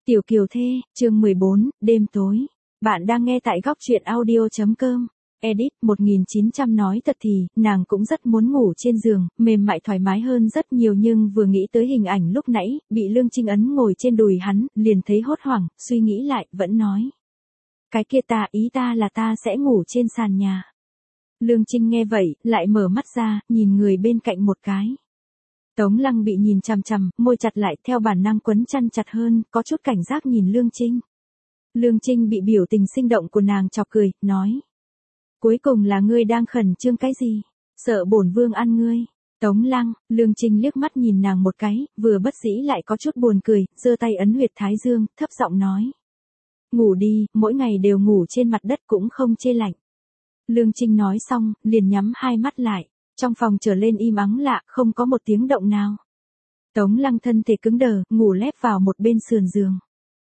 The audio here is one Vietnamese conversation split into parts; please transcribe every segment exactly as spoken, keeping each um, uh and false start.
Tiểu Kiều Thê, chương mười bốn, đêm tối. Bạn đang nghe tại góc truyện audio.com. Edit một nghìn chín trăm nói thật thì, nàng cũng rất muốn ngủ trên giường, mềm mại thoải mái hơn rất nhiều nhưng vừa nghĩ tới hình ảnh lúc nãy, bị Lương Trinh ấn ngồi trên đùi hắn, liền thấy hốt hoảng, suy nghĩ lại, vẫn nói. Cái kia ta, ý ta là ta sẽ ngủ trên sàn nhà. Lương Trinh nghe vậy, lại mở mắt ra, nhìn người bên cạnh một cái. Tống Lăng bị nhìn chằm chằm, môi chặt lại theo bản năng quấn chăn chặt hơn, có chút cảnh giác nhìn Lương Trinh. Lương Trinh bị biểu tình sinh động của nàng chọc cười, nói. Cuối cùng là ngươi đang khẩn trương cái gì? Sợ bổn vương ăn ngươi. Tống Lăng, Lương Trinh liếc mắt nhìn nàng một cái, vừa bất dĩ lại có chút buồn cười, giơ tay ấn huyệt thái dương, thấp giọng nói. Ngủ đi, mỗi ngày đều ngủ trên mặt đất cũng không chê lạnh. Lương Trinh nói xong, liền nhắm hai mắt lại. Trong phòng trở lên im ắng lạ, không có một tiếng động nào. Tống Lăng thân thể cứng đờ, ngủ lép vào một bên sườn giường.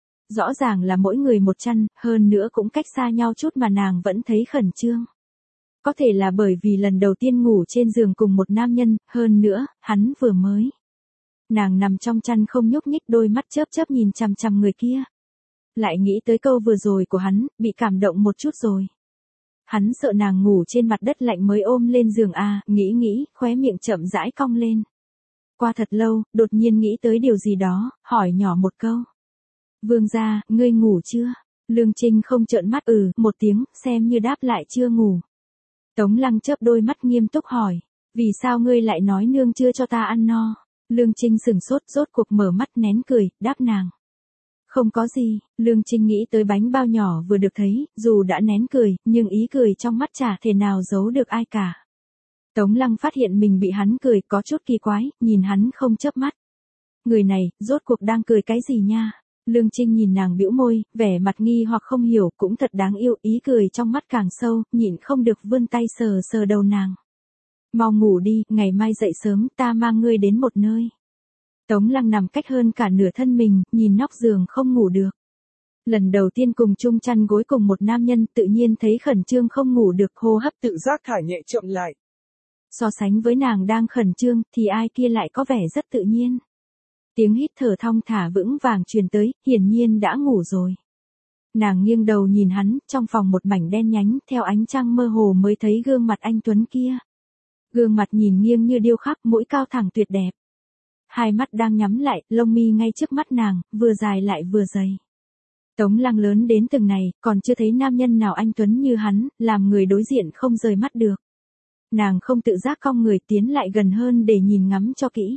Rõ ràng là mỗi người một chăn, hơn nữa cũng cách xa nhau chút mà nàng vẫn thấy khẩn trương. Có thể là bởi vì lần đầu tiên ngủ trên giường cùng một nam nhân, hơn nữa, hắn vừa mới. Nàng nằm trong chăn không nhúc nhích, đôi mắt chớp chớp nhìn chằm chằm người kia. Lại nghĩ tới câu vừa rồi của hắn, bị cảm động một chút rồi. Hắn sợ nàng ngủ trên mặt đất lạnh mới ôm lên giường à, nghĩ nghĩ, khóe miệng chậm rãi cong lên. Qua thật lâu, đột nhiên nghĩ tới điều gì đó, hỏi nhỏ một câu. Vương gia, ngươi ngủ chưa? Lương Trinh không trợn mắt ừ, một tiếng, xem như đáp lại chưa ngủ. Tống Lăng chớp đôi mắt nghiêm túc hỏi. Vì sao ngươi lại nói nương chưa cho ta ăn no? Lương Trinh sừng sốt, rốt cuộc mở mắt nén cười, đáp nàng. Không có gì, Lương Trinh nghĩ tới bánh bao nhỏ vừa được thấy, dù đã nén cười, nhưng ý cười trong mắt chả thể nào giấu được ai cả. Tống Lăng phát hiện mình bị hắn cười có chút kỳ quái, nhìn hắn không chớp mắt. Người này, rốt cuộc đang cười cái gì nha? Lương Trinh nhìn nàng bĩu môi, vẻ mặt nghi hoặc không hiểu, cũng thật đáng yêu, ý cười trong mắt càng sâu, nhịn không được vươn tay sờ sờ đầu nàng. Mau ngủ đi, ngày mai dậy sớm, ta mang ngươi đến một nơi. Tống Lăng nằm cách hơn cả nửa thân mình, nhìn nóc giường không ngủ được. Lần đầu tiên cùng chung chăn gối cùng một nam nhân, tự nhiên thấy khẩn trương không ngủ được, hô hấp tự giác thả nhẹ chậm lại. So sánh với nàng đang khẩn trương, thì ai kia lại có vẻ rất tự nhiên. Tiếng hít thở thong thả vững vàng truyền tới, hiển nhiên đã ngủ rồi. Nàng nghiêng đầu nhìn hắn, trong phòng một mảnh đen nhánh, theo ánh trăng mơ hồ mới thấy gương mặt anh tuấn kia. Gương mặt nhìn nghiêng như điêu khắc, mũi cao thẳng tuyệt đẹp. Hai mắt đang nhắm lại, lông mi ngay trước mắt nàng, vừa dài lại vừa dày. Tống Lăng lớn đến từng này, còn chưa thấy nam nhân nào anh tuấn như hắn, làm người đối diện không rời mắt được. Nàng không tự giác cong người tiến lại gần hơn để nhìn ngắm cho kỹ.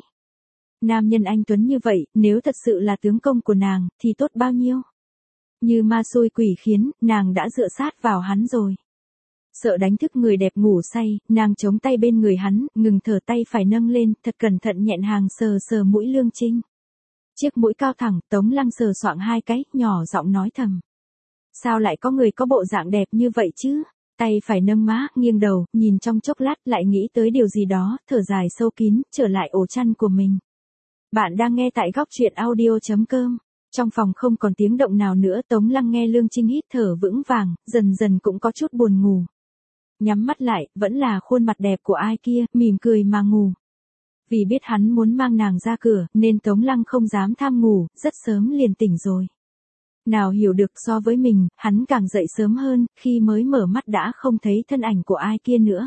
Nam nhân anh tuấn như vậy, nếu thật sự là tướng công của nàng, thì tốt bao nhiêu. Như ma xui quỷ khiến, nàng đã dựa sát vào hắn rồi. Sợ đánh thức người đẹp ngủ say, nàng chống tay bên người hắn, ngừng thở, tay phải nâng lên, thật cẩn thận nhẹn hàng sờ sờ mũi Lương Trinh. Chiếc mũi cao thẳng, Tống Lăng sờ soạng hai cái, nhỏ giọng nói thầm. Sao lại có người có bộ dạng đẹp như vậy chứ? Tay phải nâng má, nghiêng đầu, nhìn trong chốc lát lại nghĩ tới điều gì đó, thở dài sâu kín, trở lại ổ chăn của mình. Bạn đang nghe tại góc truyện audio.com. Trong phòng không còn tiếng động nào nữa, Tống Lăng nghe Lương Trinh hít thở vững vàng, dần dần cũng có chút buồn ngủ. Nhắm mắt lại, vẫn là khuôn mặt đẹp của ai kia, mỉm cười mà ngủ. Vì biết hắn muốn mang nàng ra cửa, nên Tống Lăng không dám tham ngủ, rất sớm liền tỉnh rồi. Nào hiểu được so với mình, hắn càng dậy sớm hơn, khi mới mở mắt đã không thấy thân ảnh của ai kia nữa.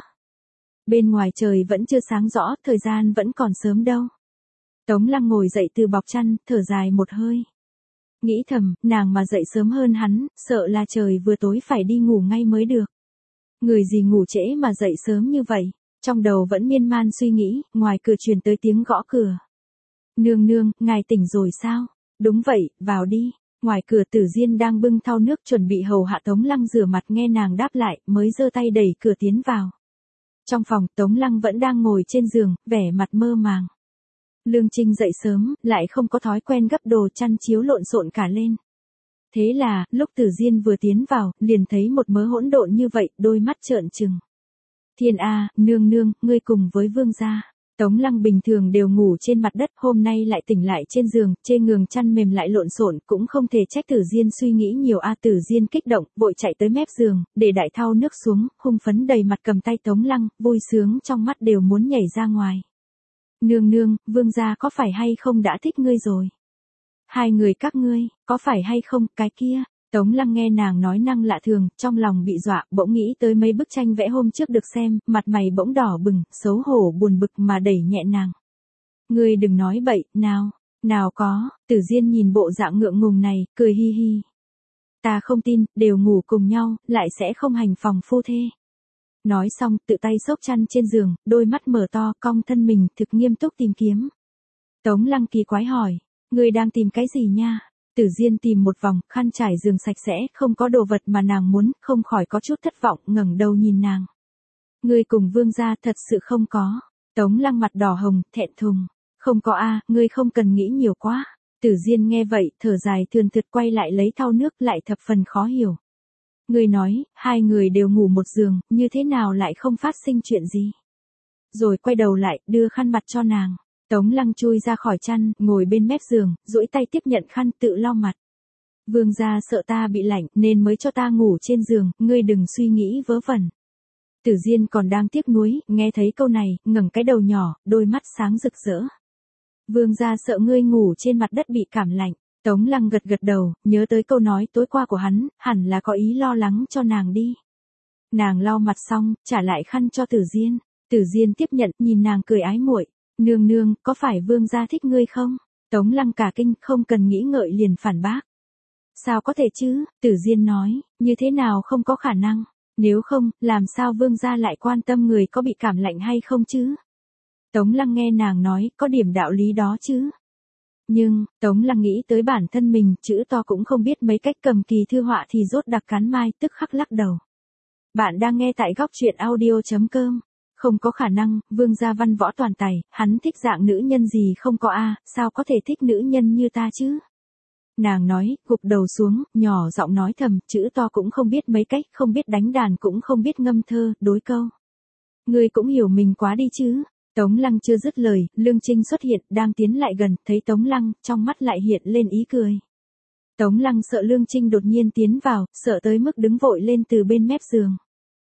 Bên ngoài trời vẫn chưa sáng rõ, thời gian vẫn còn sớm đâu. Tống Lăng ngồi dậy từ bọc chăn, thở dài một hơi. Nghĩ thầm, nàng mà dậy sớm hơn hắn, sợ là trời vừa tối phải đi ngủ ngay mới được. Người gì ngủ trễ mà dậy sớm như vậy, trong đầu vẫn miên man suy nghĩ, ngoài cửa truyền tới tiếng gõ cửa. Nương nương, ngài tỉnh rồi sao? Đúng vậy, vào đi. Ngoài cửa Tử Diên đang bưng thau nước chuẩn bị hầu hạ Tống Lăng rửa mặt, nghe nàng đáp lại, mới giơ tay đẩy cửa tiến vào. Trong phòng, Tống Lăng vẫn đang ngồi trên giường, vẻ mặt mơ màng. Lương Trinh dậy sớm, lại không có thói quen gấp đồ chăn chiếu lộn xộn cả lên. Thế là, lúc Tử Diên vừa tiến vào, liền thấy một mớ hỗn độn như vậy, đôi mắt trợn trừng. Thiên A, nương nương, ngươi cùng với vương gia. Tống Lăng bình thường đều ngủ trên mặt đất, hôm nay lại tỉnh lại trên giường, chê ngường chăn mềm lại lộn xộn, cũng không thể trách Tử Diên suy nghĩ nhiều a. Tử Diên kích động, vội chạy tới mép giường, để đại thau nước xuống, hung phấn đầy mặt cầm tay Tống Lăng, vui sướng trong mắt đều muốn nhảy ra ngoài. Nương nương, vương gia có phải hay không đã thích ngươi rồi? Hai người các ngươi, có phải hay không, cái kia. Tống Lăng nghe nàng nói năng lạ thường, trong lòng bị dọa, bỗng nghĩ tới mấy bức tranh vẽ hôm trước được xem, mặt mày bỗng đỏ bừng, xấu hổ buồn bực mà đẩy nhẹ nàng. Ngươi đừng nói bậy, nào, nào có, Tử Diên nhìn bộ dạng ngượng ngùng này, cười hi hi. Ta không tin, đều ngủ cùng nhau, lại sẽ không hành phòng phu thê. Nói xong, tự tay xốc chăn trên giường, đôi mắt mở to, cong thân mình, thực nghiêm túc tìm kiếm. Tống Lăng kỳ quái hỏi, ngươi đang tìm cái gì nha? Tử Diên tìm một vòng, khăn trải giường sạch sẽ, không có đồ vật mà nàng muốn, không khỏi có chút thất vọng, ngẩng đầu nhìn nàng. Ngươi cùng Vương gia thật sự không có. Tống Lăng mặt đỏ hồng, thẹn thùng. Không có a, ngươi không cần nghĩ nhiều quá. Tử Diên nghe vậy, thở dài thườn thượt quay lại lấy thau nước, lại thập phần khó hiểu. Ngươi nói, hai người đều ngủ một giường, như thế nào lại không phát sinh chuyện gì? Rồi quay đầu lại, đưa khăn mặt cho nàng. Tống Lăng chui ra khỏi chăn, ngồi bên mép giường, duỗi tay tiếp nhận khăn tự lau mặt. Vương gia sợ ta bị lạnh, nên mới cho ta ngủ trên giường, ngươi đừng suy nghĩ vớ vẩn. Tử Diên còn đang tiếc nuối, nghe thấy câu này, ngẩng cái đầu nhỏ, đôi mắt sáng rực rỡ. Vương gia sợ ngươi ngủ trên mặt đất bị cảm lạnh. Tống Lăng gật gật đầu, nhớ tới câu nói tối qua của hắn, hẳn là có ý lo lắng cho nàng đi. Nàng lau mặt xong, trả lại khăn cho Tử Diên. Tử Diên tiếp nhận, nhìn nàng cười ái muội. Nương nương, có phải vương gia thích ngươi không? Tống Lăng cả kinh, không cần nghĩ ngợi liền phản bác. Sao có thể chứ? Tử Diên nói, như thế nào không có khả năng? Nếu không, làm sao vương gia lại quan tâm người có bị cảm lạnh hay không chứ? Tống Lăng nghe nàng nói, có điểm đạo lý đó chứ. Nhưng, Tống Lăng nghĩ tới bản thân mình, chữ to cũng không biết mấy cách cầm kỳ thư họa thì rốt đặc cắn mai, tức khắc lắc đầu. Bạn đang nghe tại góc truyện audio chấm com. Không có khả năng, vương gia văn võ toàn tài, hắn thích dạng nữ nhân gì không có a, sao có thể thích nữ nhân như ta chứ? Nàng nói, gục đầu xuống, nhỏ giọng nói thầm, chữ to cũng không biết mấy cách, không biết đánh đàn cũng không biết ngâm thơ, đối câu. Ngươi cũng hiểu mình quá đi chứ. Tống Lăng chưa dứt lời, Lương Trinh xuất hiện, đang tiến lại gần, thấy Tống Lăng, trong mắt lại hiện lên ý cười. Tống Lăng sợ Lương Trinh đột nhiên tiến vào, sợ tới mức đứng vội lên từ bên mép giường.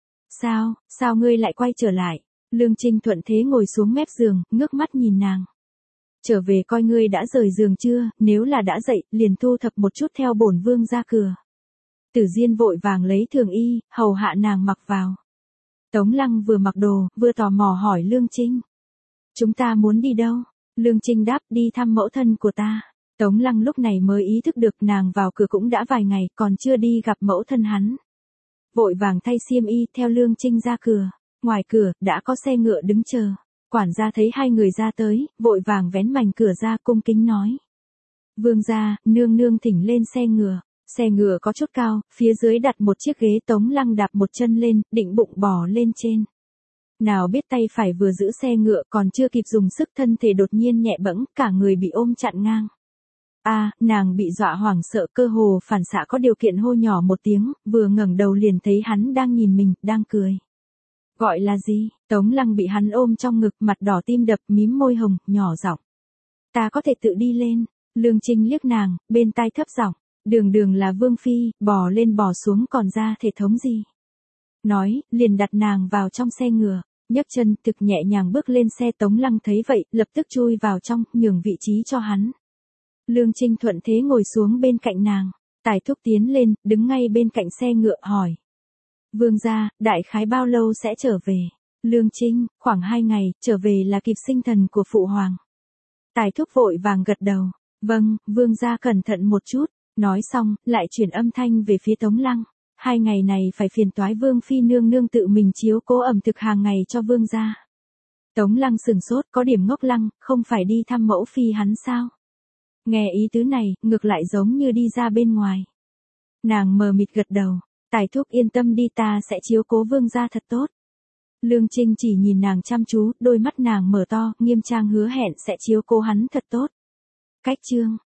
Sao, sao ngươi lại quay trở lại? Lương Trinh thuận thế ngồi xuống mép giường, ngước mắt nhìn nàng. Trở về coi ngươi đã rời giường chưa, nếu là đã dậy, liền thu thập một chút theo bổn vương ra cửa. Tử Diên vội vàng lấy thường y, hầu hạ nàng mặc vào. Tống Lăng vừa mặc đồ, vừa tò mò hỏi Lương Trinh. Chúng ta muốn đi đâu? Lương Trinh đáp, đi thăm mẫu thân của ta. Tống Lăng lúc này mới ý thức được nàng vào cửa cũng đã vài ngày, còn chưa đi gặp mẫu thân hắn. Vội vàng thay xiêm y, theo Lương Trinh ra cửa. Ngoài cửa, đã có xe ngựa đứng chờ. Quản gia thấy hai người ra tới, vội vàng vén mảnh cửa ra cung kính nói. Vương gia, nương nương thỉnh lên xe ngựa. Xe ngựa có chút cao, phía dưới đặt một chiếc ghế. Tống Lăng đạp một chân lên, định bụng bò lên trên. Nào biết tay phải vừa giữ xe ngựa còn chưa kịp dùng sức thân thể đột nhiên nhẹ bẫng, cả người bị ôm chặn ngang. A, à, nàng bị dọa hoảng sợ cơ hồ phản xạ có điều kiện hô nhỏ một tiếng, vừa ngẩng đầu liền thấy hắn đang nhìn mình, đang cười. Gọi là gì? Tống Lăng bị hắn ôm trong ngực, mặt đỏ tim đập, mím môi hồng, nhỏ giọng. Ta có thể tự đi lên. Lương Trinh liếc nàng, bên tai thấp giọng. Đường đường là vương phi, bò lên bò xuống còn ra thể thống gì? Nói, liền đặt nàng vào trong xe ngựa, nhấc chân thực nhẹ nhàng bước lên xe. Tống Lăng thấy vậy, lập tức chui vào trong, nhường vị trí cho hắn. Lương Trinh thuận thế ngồi xuống bên cạnh nàng. Tài Thúc tiến lên, đứng ngay bên cạnh xe ngựa hỏi. Vương gia, đại khái bao lâu sẽ trở về? Lương Trinh, khoảng hai ngày, trở về là kịp sinh thần của phụ hoàng. Tài Thúc vội vàng gật đầu. Vâng, vương gia cẩn thận một chút. Nói xong, lại chuyển âm thanh về phía Tống Lăng. Hai ngày này phải phiền toái vương phi nương nương tự mình chiếu cố ẩm thực hàng ngày cho vương gia. Tống Lăng sừng sốt, có điểm ngốc lăng, không phải đi thăm mẫu phi hắn sao? Nghe ý tứ này, ngược lại giống như đi ra bên ngoài. Nàng mờ mịt gật đầu. Tài Thúc yên tâm đi, ta sẽ chiếu cố vương gia thật tốt. Lương Trinh chỉ nhìn nàng chăm chú, đôi mắt nàng mở to, nghiêm trang hứa hẹn sẽ chiếu cố hắn thật tốt. Cách chương